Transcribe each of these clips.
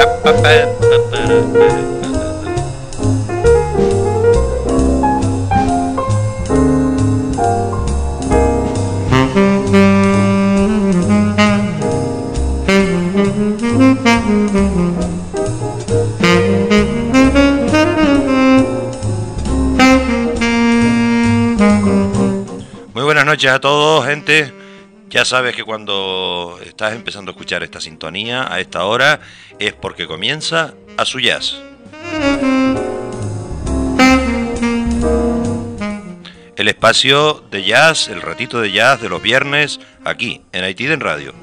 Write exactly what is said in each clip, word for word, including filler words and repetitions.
Muy buenas noches a todos, gente. Ya sabes que cuando estás empezando a escuchar esta sintonía a esta hora es porque comienza A Su Jazz. El espacio de jazz, el ratito de jazz de los viernes aquí en Haití en Radio.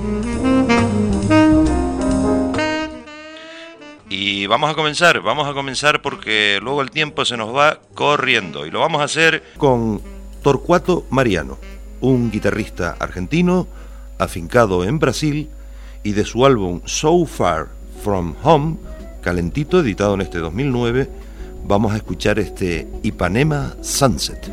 Y vamos a comenzar, vamos a comenzar porque luego el tiempo se nos va corriendo y lo vamos a hacer con Torcuato Mariano, un guitarrista argentino afincado en Brasil, y de su álbum So Far From Home, calentito, editado en este dos mil nueve, vamos a escuchar este Ipanema Sunset.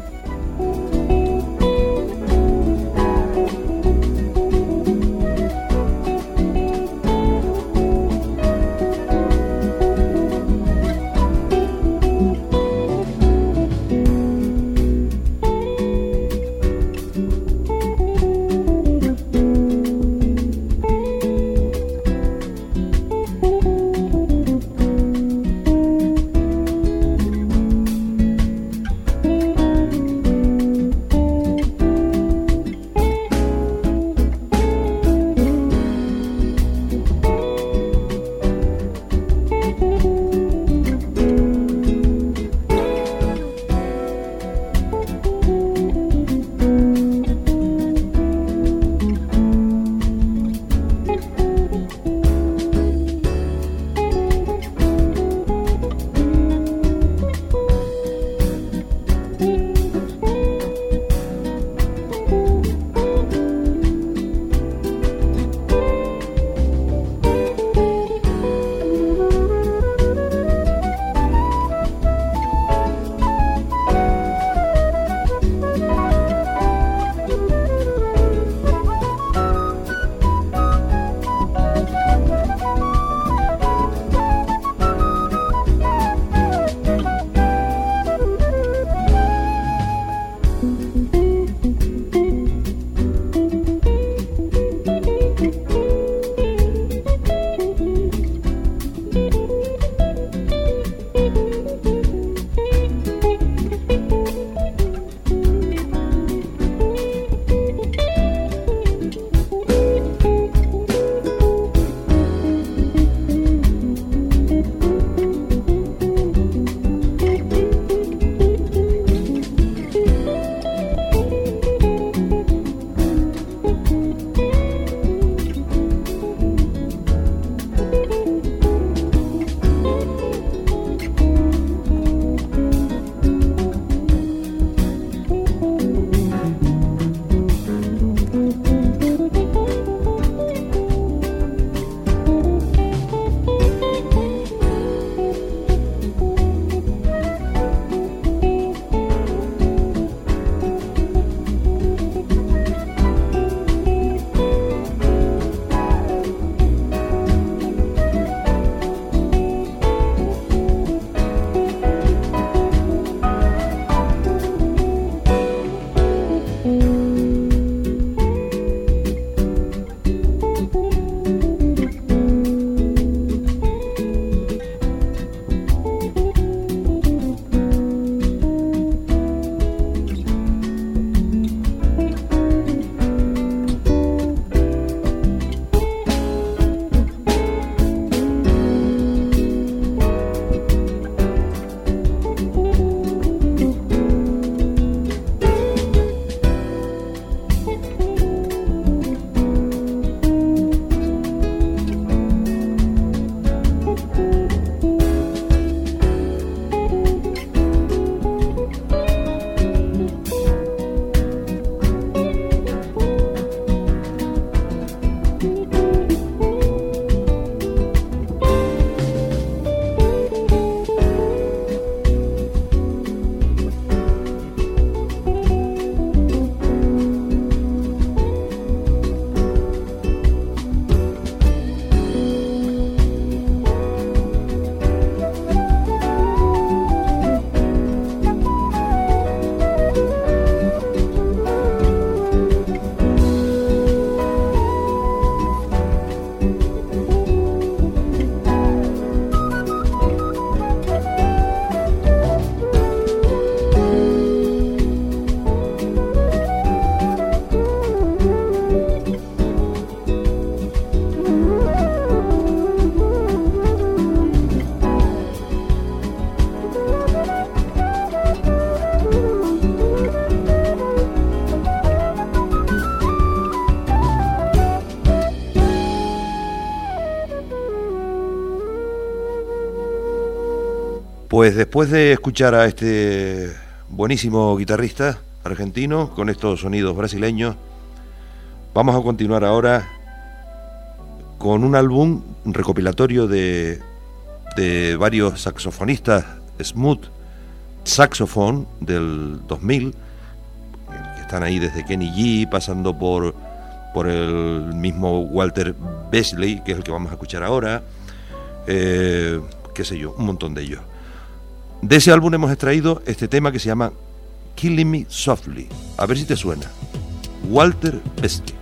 Pues después de escuchar a este buenísimo guitarrista argentino con estos sonidos brasileños, vamos a continuar ahora con un álbum recopilatorio de, de varios saxofonistas smooth saxophone del dos mil, que están ahí desde Kenny G, pasando por, por el mismo Walter Beasley, que es el que vamos a escuchar ahora, eh, qué sé yo, un montón de ellos. De ese álbum hemos extraído este tema que se llama Killing Me Softly. A ver si te suena. Walter Beasley.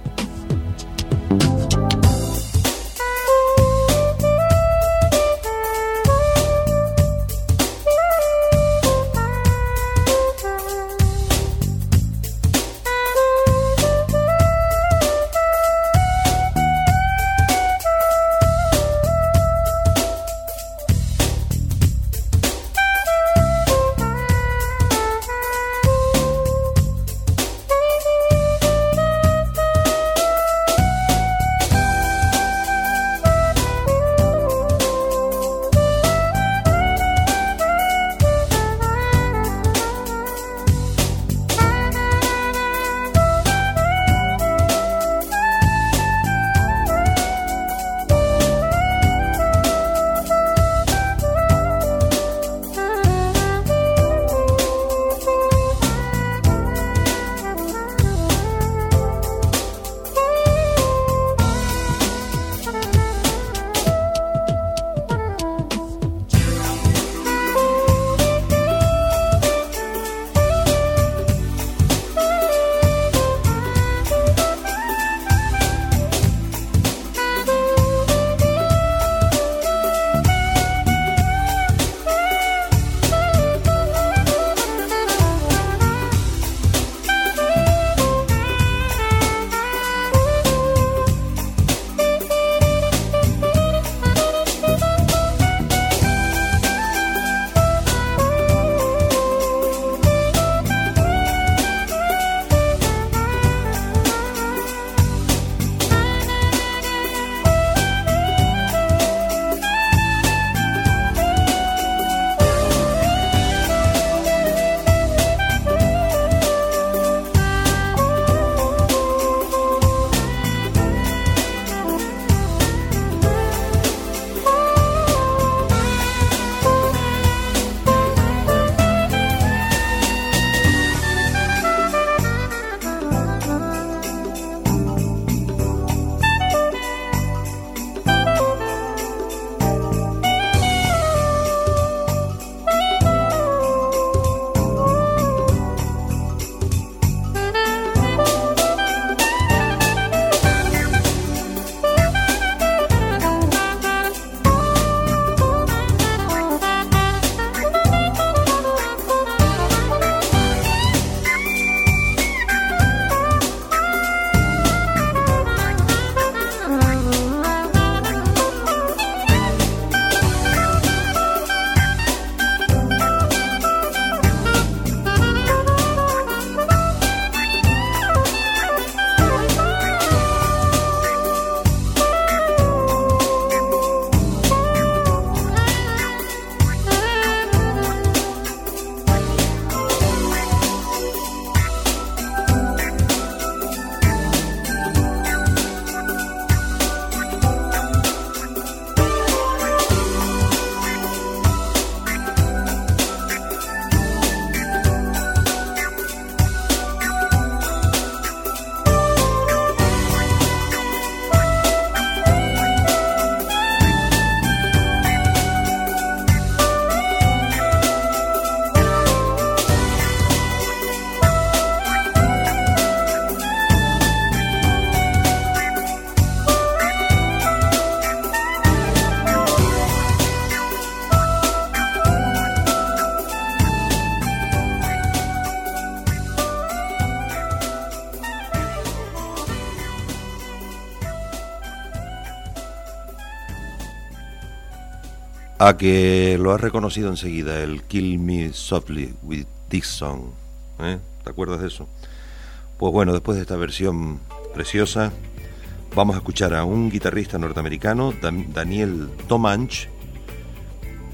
a que lo has reconocido enseguida, el Kill Me Softly with This Song, ¿eh? ¿Te acuerdas de eso? Pues bueno, después de esta versión preciosa, vamos a escuchar a un guitarrista norteamericano, Dan- Daniel Tomanch,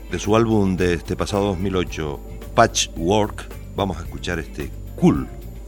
de su álbum de este pasado dos mil ocho, Patchwork, vamos a escuchar este Cool.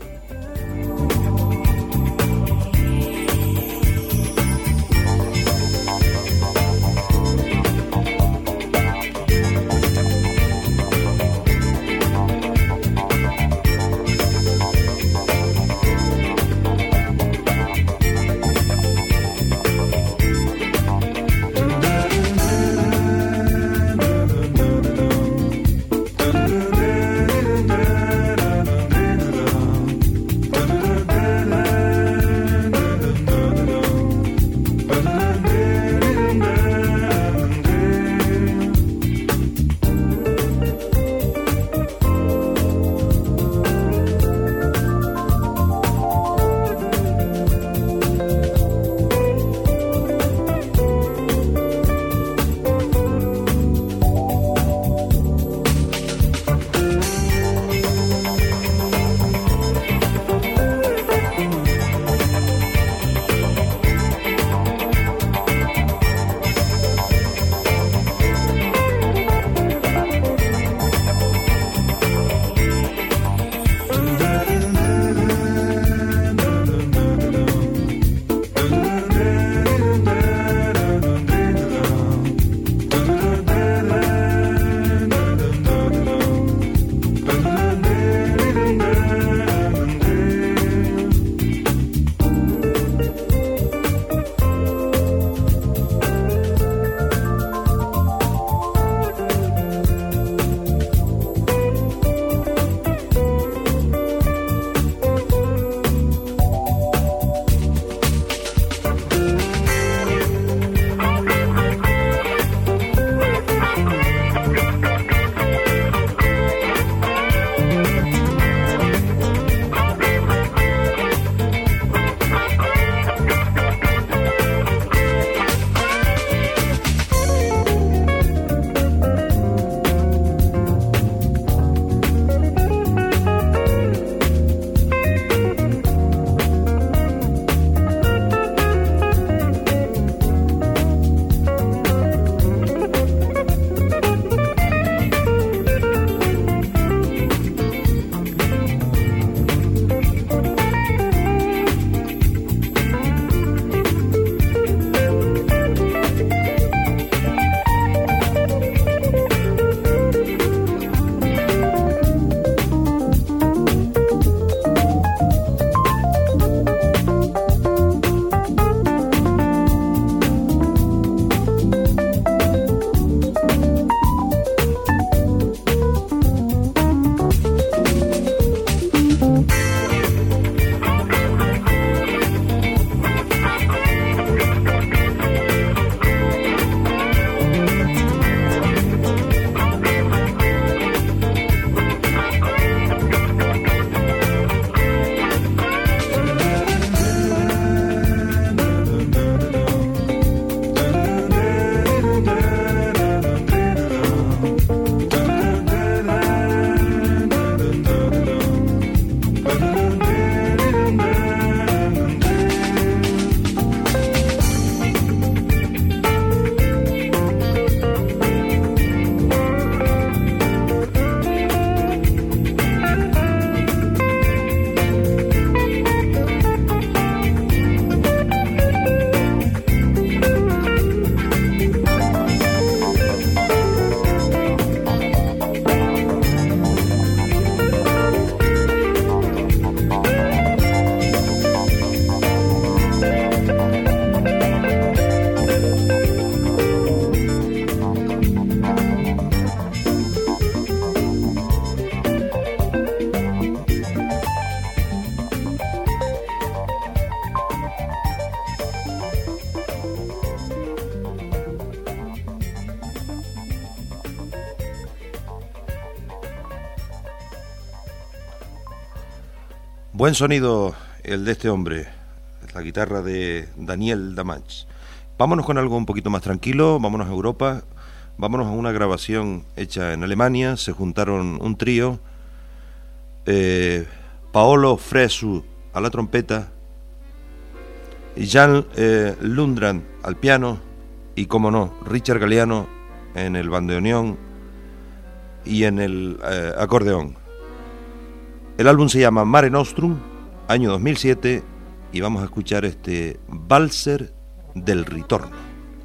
Buen sonido el de este hombre, la guitarra de Daniel Damage. Vámonos con algo un poquito más tranquilo, vámonos a Europa, vámonos a una grabación hecha en Alemania. Se juntaron un trío, eh, Paolo Fresu a la trompeta, y Jan eh, Lundgren al piano, y como no, Richard Galliano en el bandoneón y en el eh, acordeón. El álbum se llama Mare Nostrum, año dos mil siete, y vamos a escuchar este Valser del Ritorno.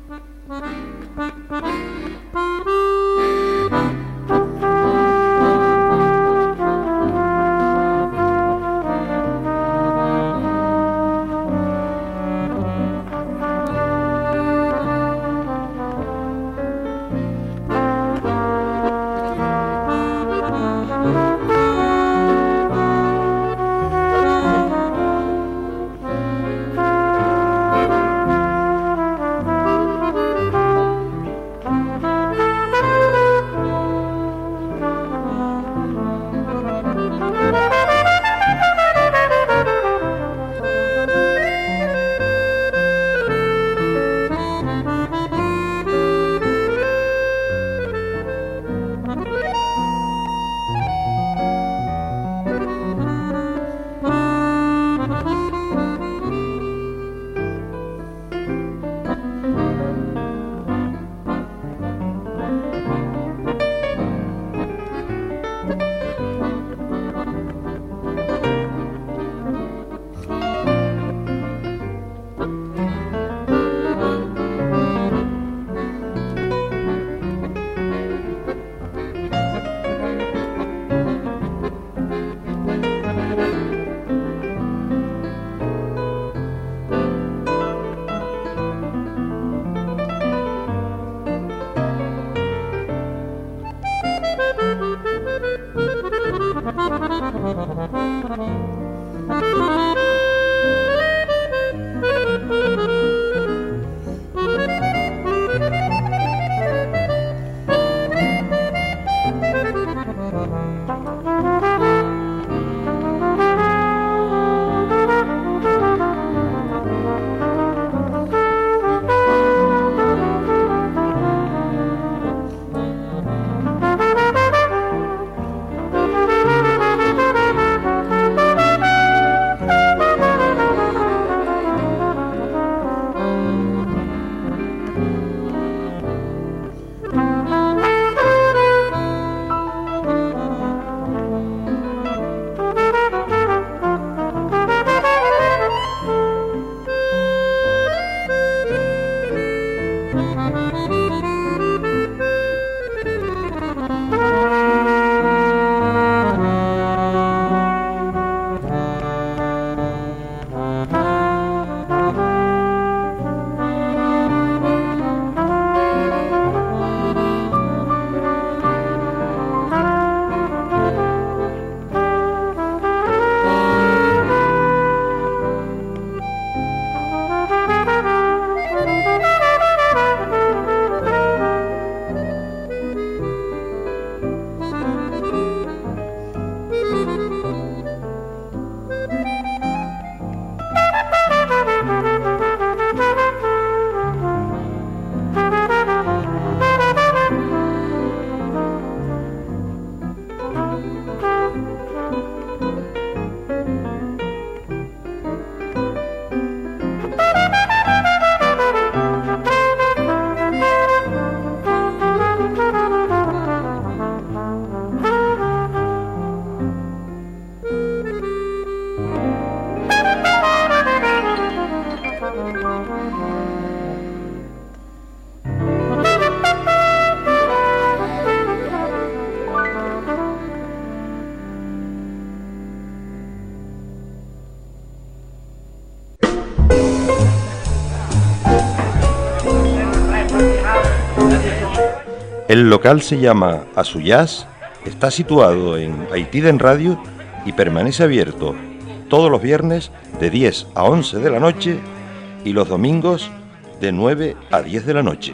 El local se llama Azuyaz, está situado en Haitiden Radio y permanece abierto todos los viernes de diez a once de la noche y los domingos de nueve a diez de la noche.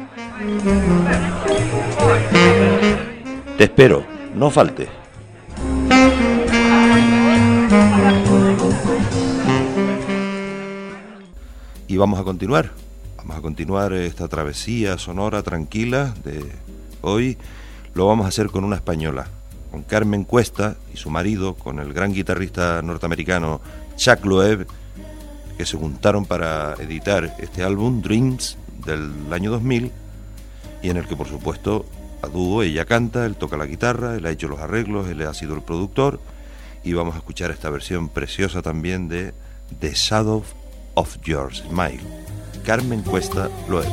Te espero, no faltes. Y vamos a continuar, vamos a continuar esta travesía sonora tranquila de hoy. Lo vamos a hacer con una española, con Carmen Cuesta y su marido, con el gran guitarrista norteamericano Chuck Loeb, que se juntaron para editar este álbum Dreams del año dos mil, y en el que por supuesto a dúo, ella canta, él toca la guitarra, él ha hecho los arreglos, él ha sido el productor, y vamos a escuchar esta versión preciosa también de The Shadow of Your Smile, Carmen Cuesta Loel.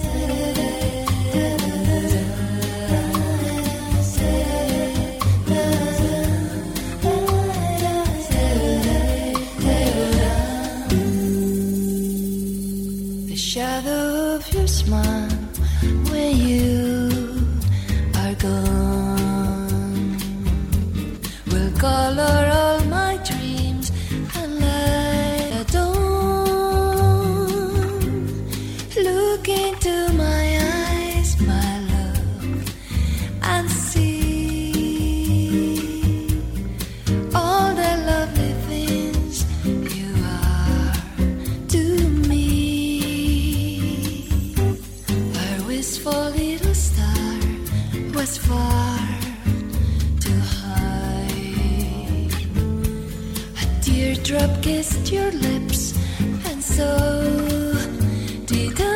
The shadow of your smile when you are gone will color all my dreams and light a dawn. Look into my eyes, my love, and see all the lovely things you are to me. Our wistful little star was far too high. A teardrop kissed your lips, and so did I.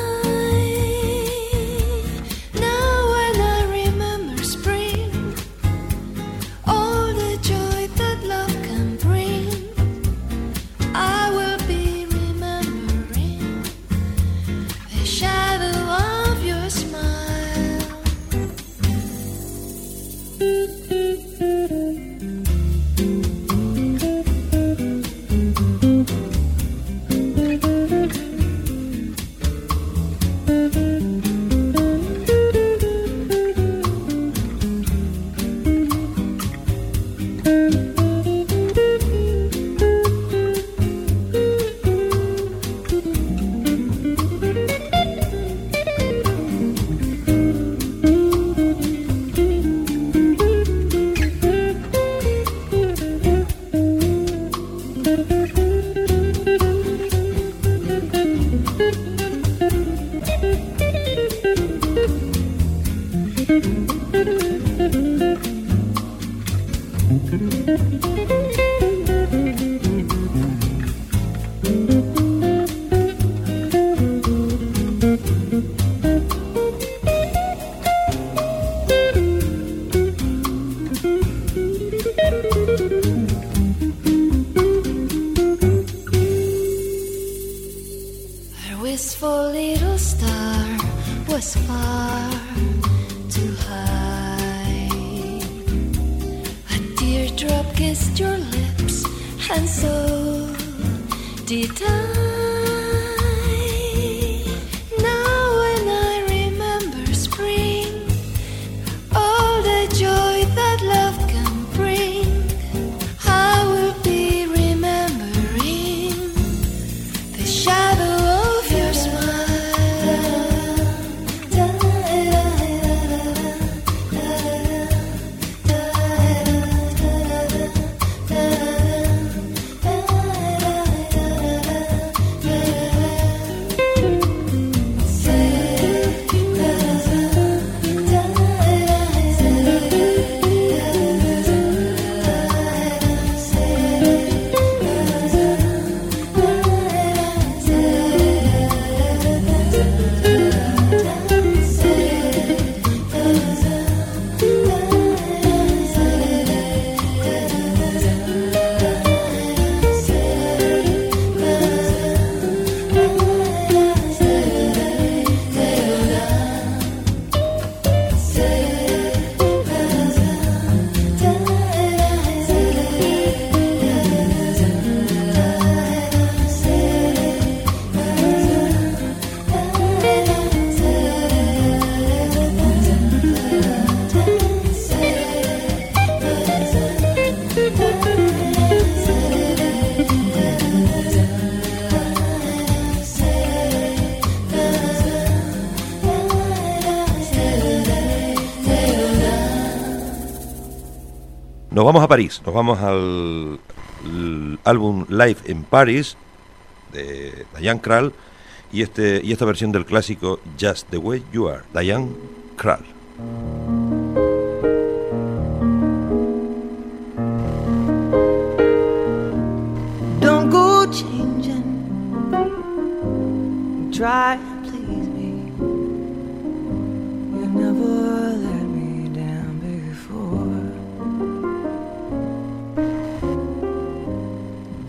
Now when I remember spring, all the joy that love can bring, I will be remembering the shadow of your smile. Our wistful little star was far too high. A teardrop kissed your lips, and so did I. Now when I remember spring, all the joy that love can bring, I will be remembering the shadow of your smile. Nos vamos a París, nos vamos al, al álbum Live in Paris de Diane Krall y, este, y esta versión del clásico Just the Way You Are, Diane Krall. Don't go changing, try and please me. You're never there.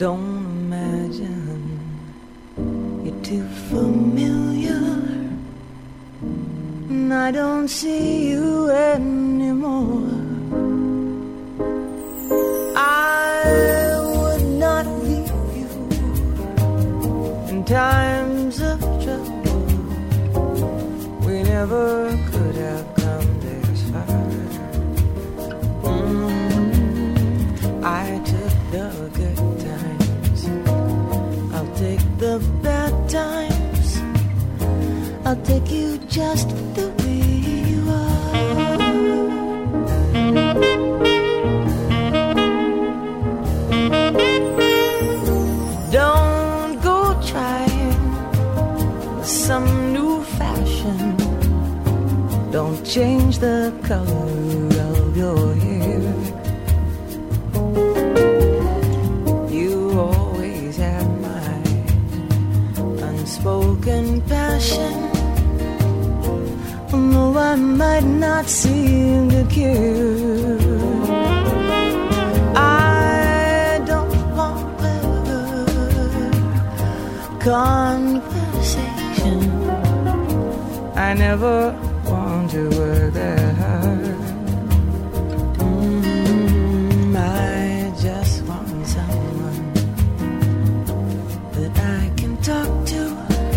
Don't imagine you're too familiar, and I don't see you anymore. I would not leave you in times of trouble. We never could have come this far. Mm, I took the good times, I'll take the bad times, I'll take you just the way you are. Don't go trying some new fashion. Don't change the color of your hair. You always have my unspoken passion, although I might not seem to care. I don't want clever conversation. I never want to work that hard. Mm, I just want someone that I can talk to.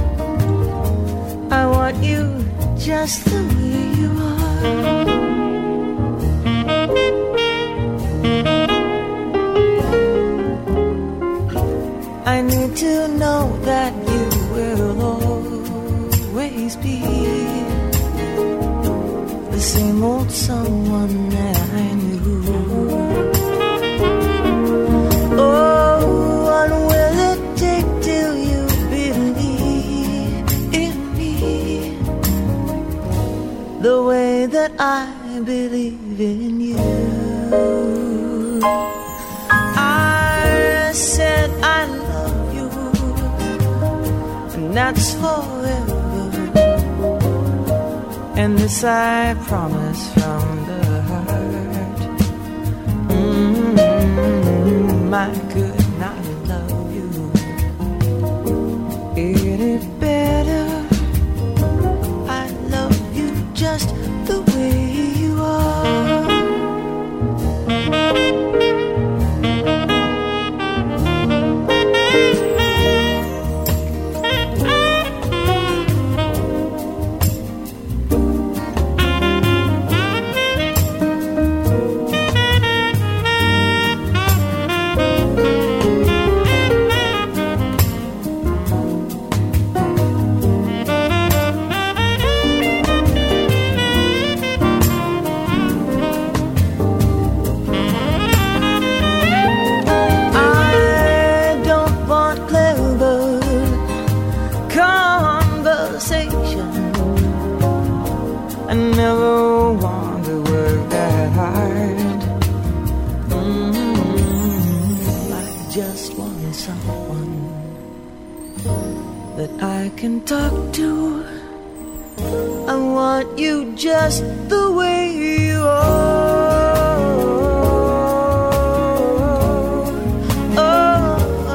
I want you just the way you are. I need to know that you will always be the same old someone that I knew. Oh, what will it take till you believe in me the way that I believe in you? I said I love you, and that's forever. And this I promise from the heart. Mm-hmm. I could not love you any better. I love you just the way you are. I can talk to. I want you just the way you are. Oh, oh,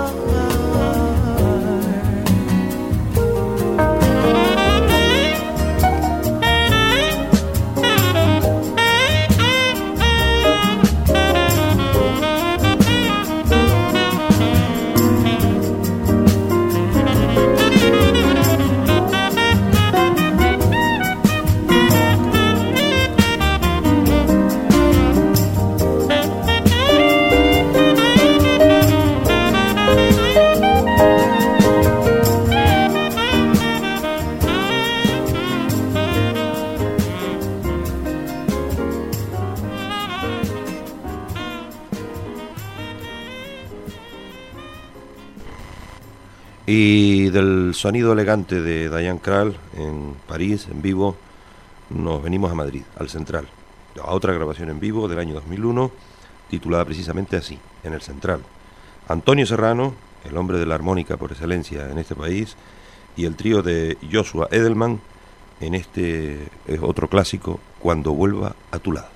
Y del sonido elegante de Diane Krall en París, en vivo, nos venimos a Madrid, al Central, a otra grabación en vivo del año dos mil uno, titulada precisamente así, en el Central. Antonio Serrano, el hombre de la armónica por excelencia en este país, y el trío de Joshua Edelman en este es otro clásico, Cuando vuelva a tu lado.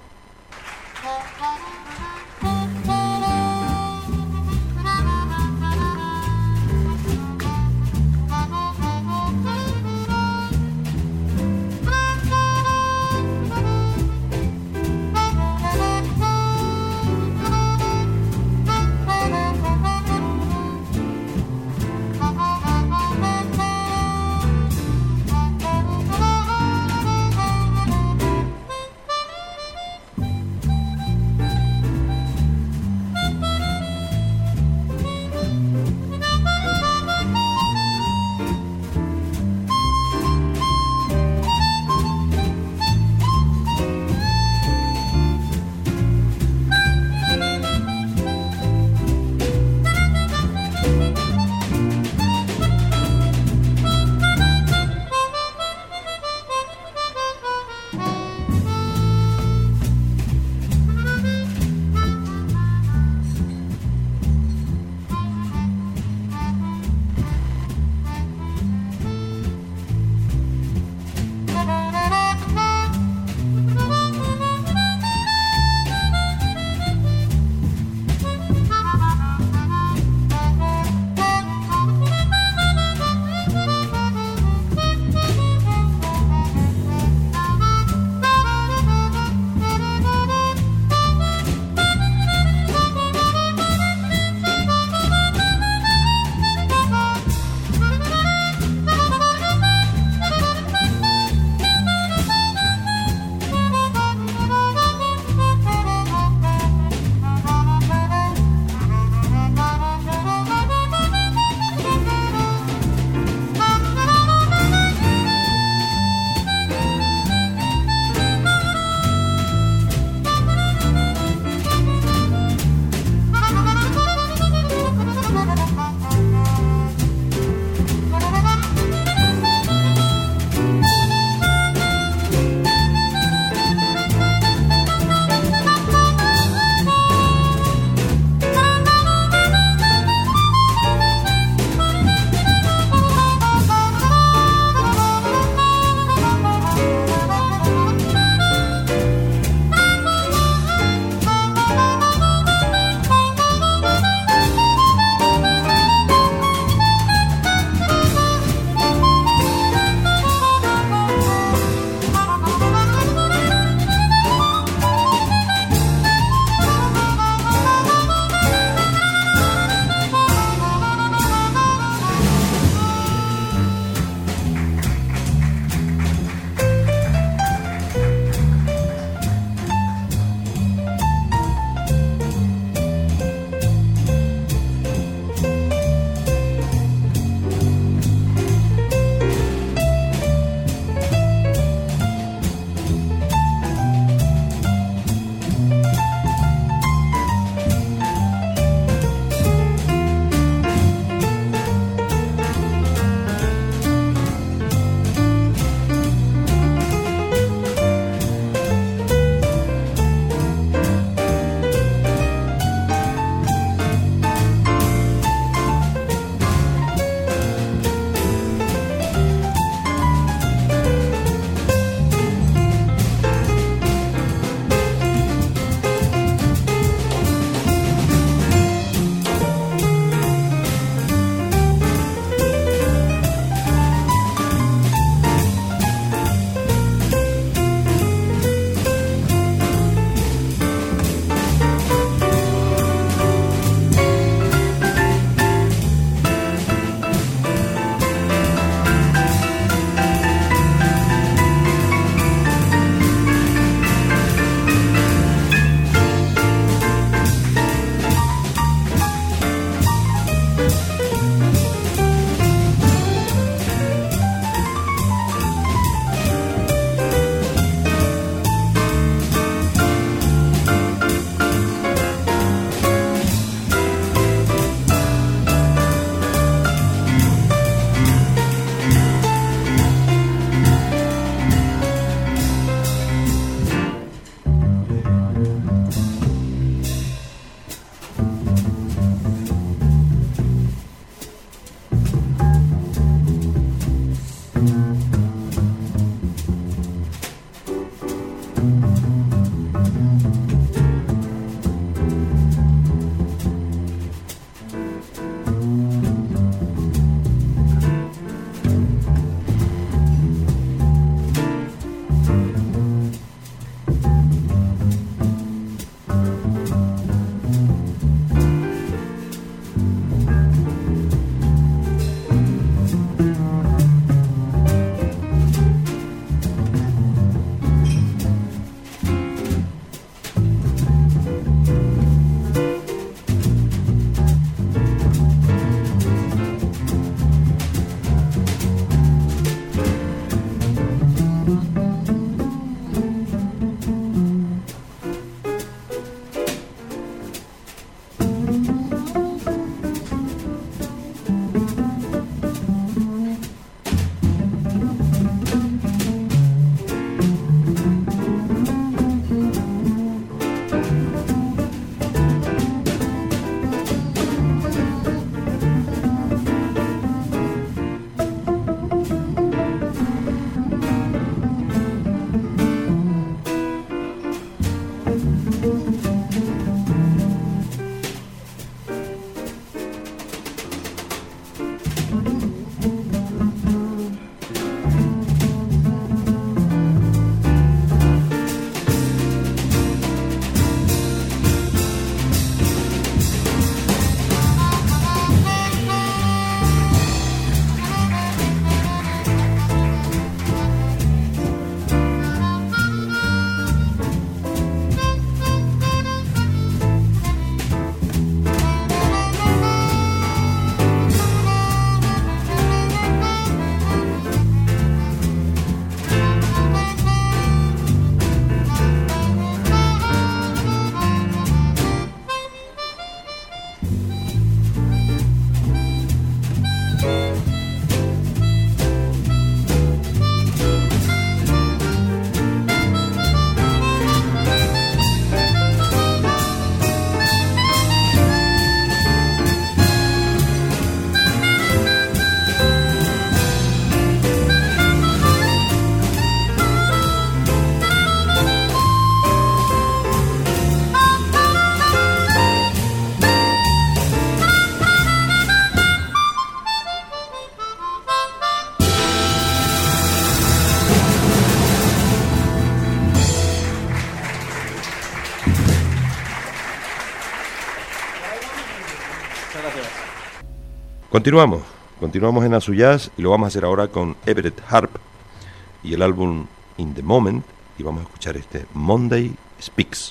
Continuamos, continuamos en Azuyaz y lo vamos a hacer ahora con Everett Harp y el álbum In the Moment, y vamos a escuchar este Monday Speaks.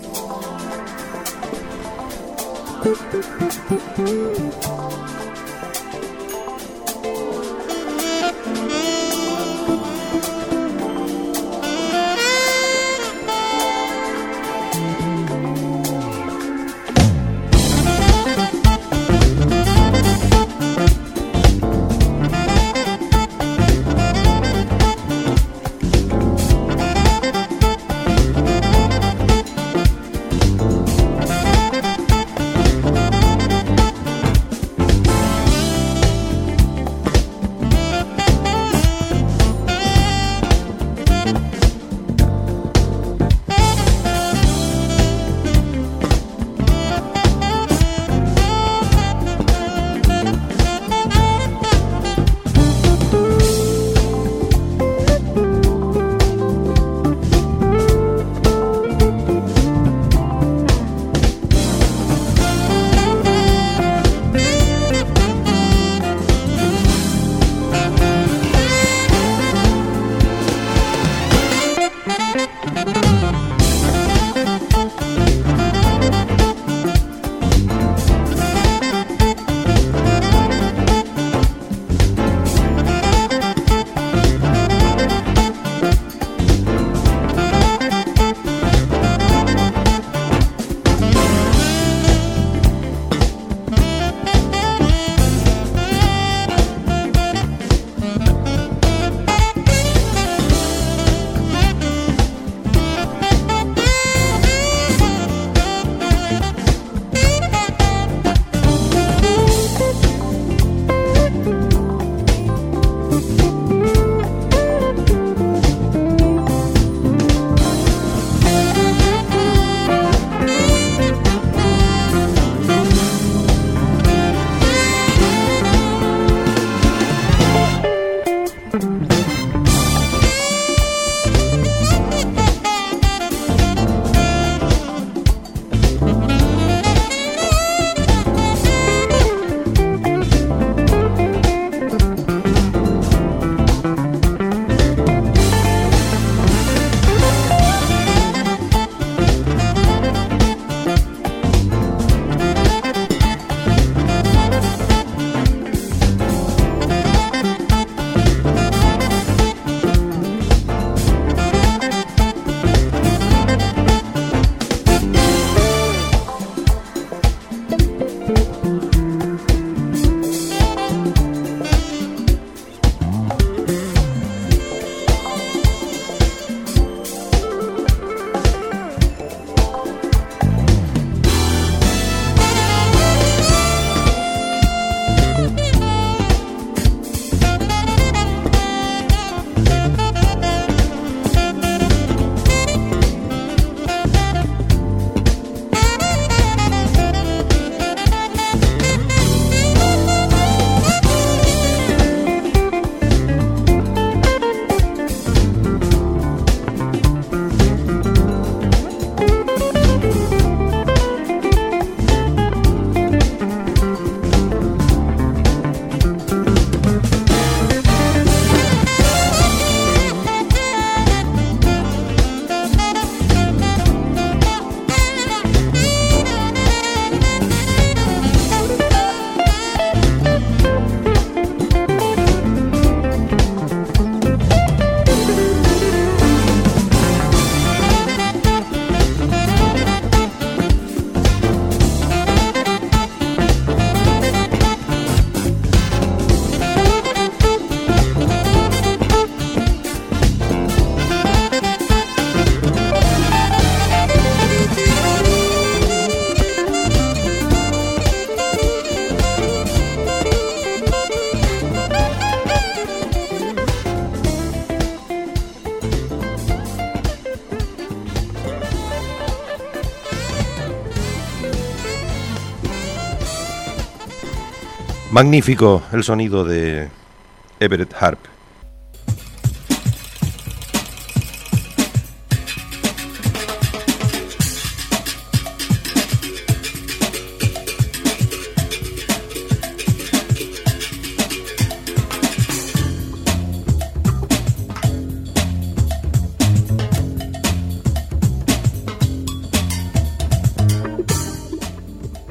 Magnífico el sonido de Everett Harp.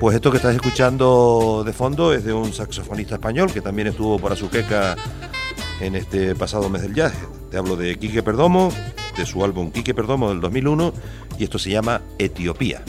Pues esto que estás escuchando de fondo es de un saxofonista español que también estuvo por Azuqueca en este pasado mes del jazz. Te hablo de Quique Perdomo, de su álbum Quique Perdomo del dos mil uno, y esto se llama Etiopía.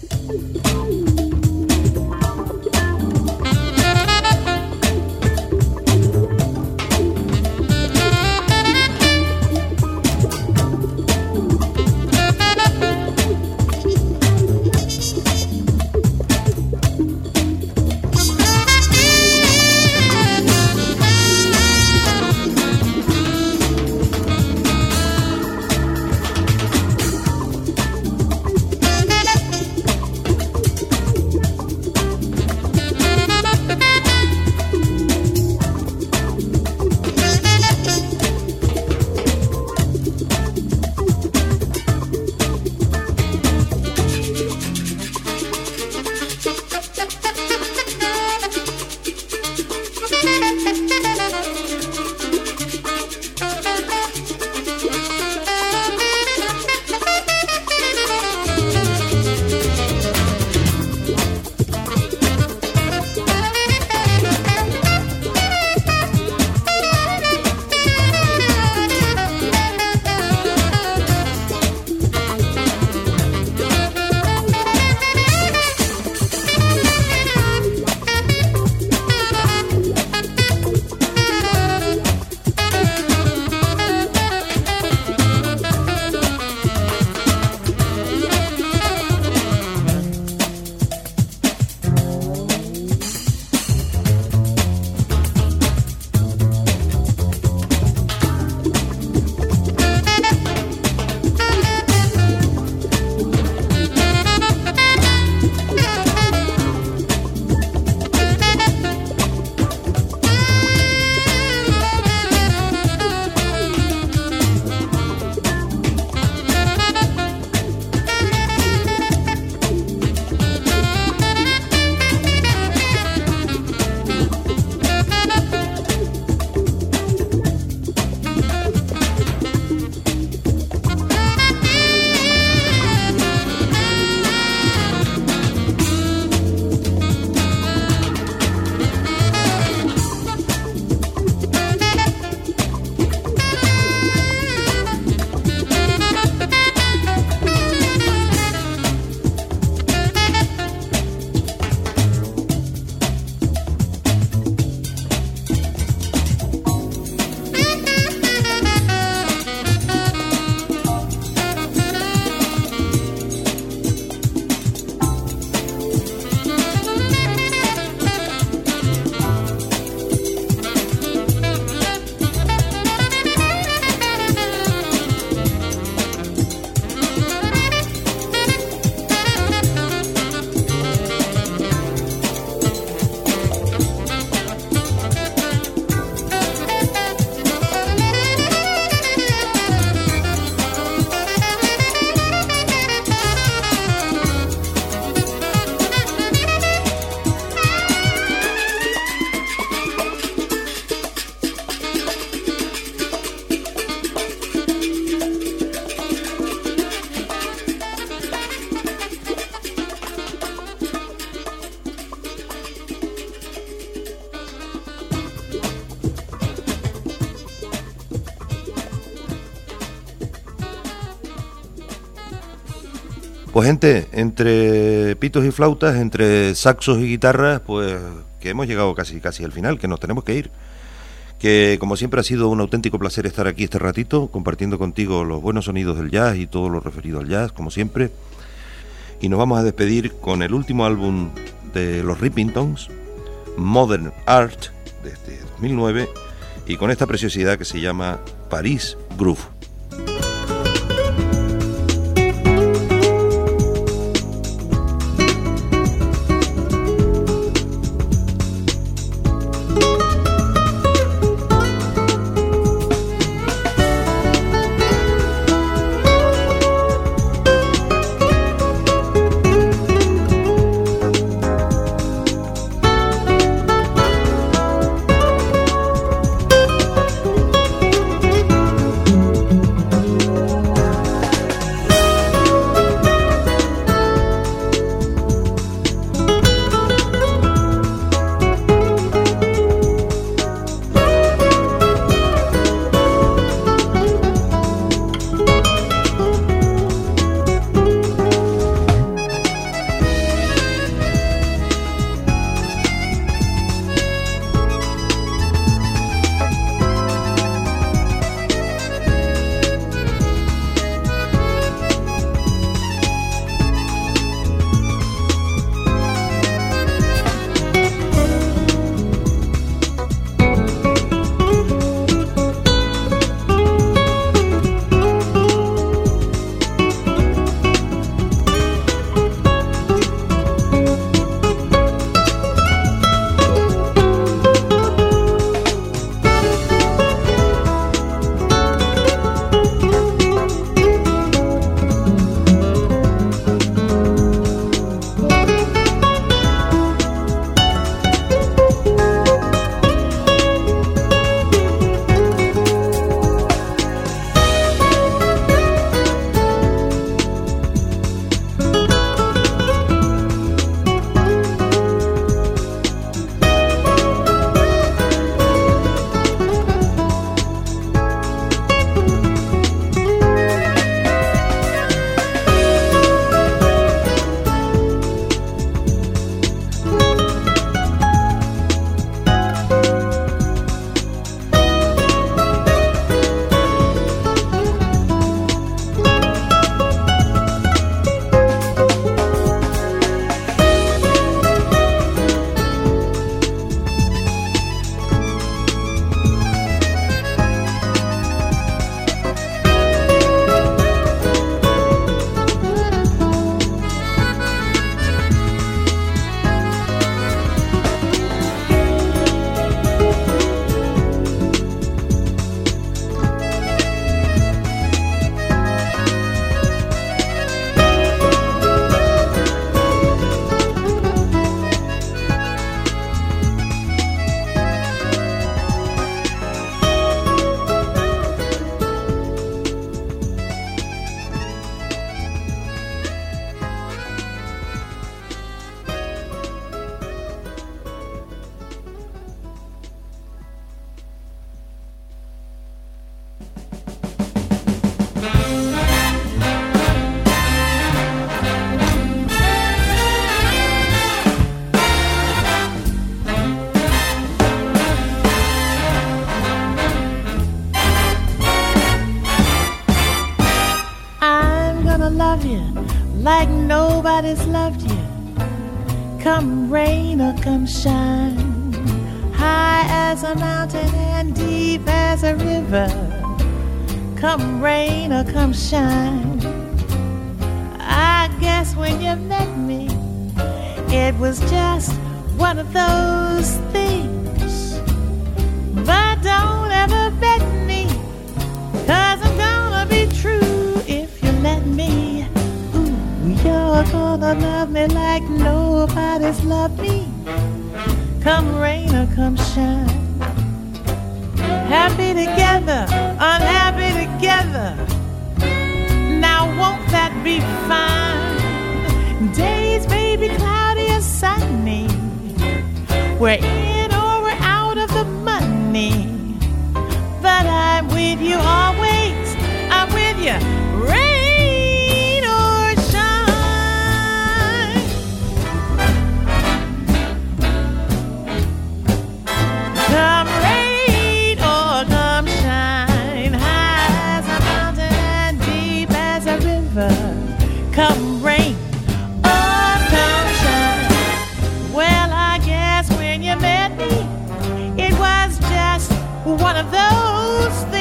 Pues gente, entre pitos y flautas, entre saxos y guitarras, pues que hemos llegado casi casi al final, que nos tenemos que ir. Que como siempre ha sido un auténtico placer estar aquí este ratito, compartiendo contigo los buenos sonidos del jazz y todo lo referido al jazz, como siempre. Y nos vamos a despedir con el último álbum de los Rippingtons, Modern Art, desde dos mil nueve, y con esta preciosidad que se llama Paris Groove. nobody's loved you. Come rain or come shine, high as a mountain and deep as a river. Come rain or come shine. I guess when you met me, it was just one of those things. But don't ever bet me, 'cause I'm gonna be true if you let me. Ooh, you're gonna love me like nobody's loved me. Come rain or come shine. Happy together, unhappy together. Now won't that be fine? Days may be cloudy or sunny. We're in or we're out of the money. But I'm with you always. I'm with you. Rain or shine. Come rain or come shine. High as a mountain and deep as a river. Come rain or come shine. Well, I guess when you met me, it was just one of those things.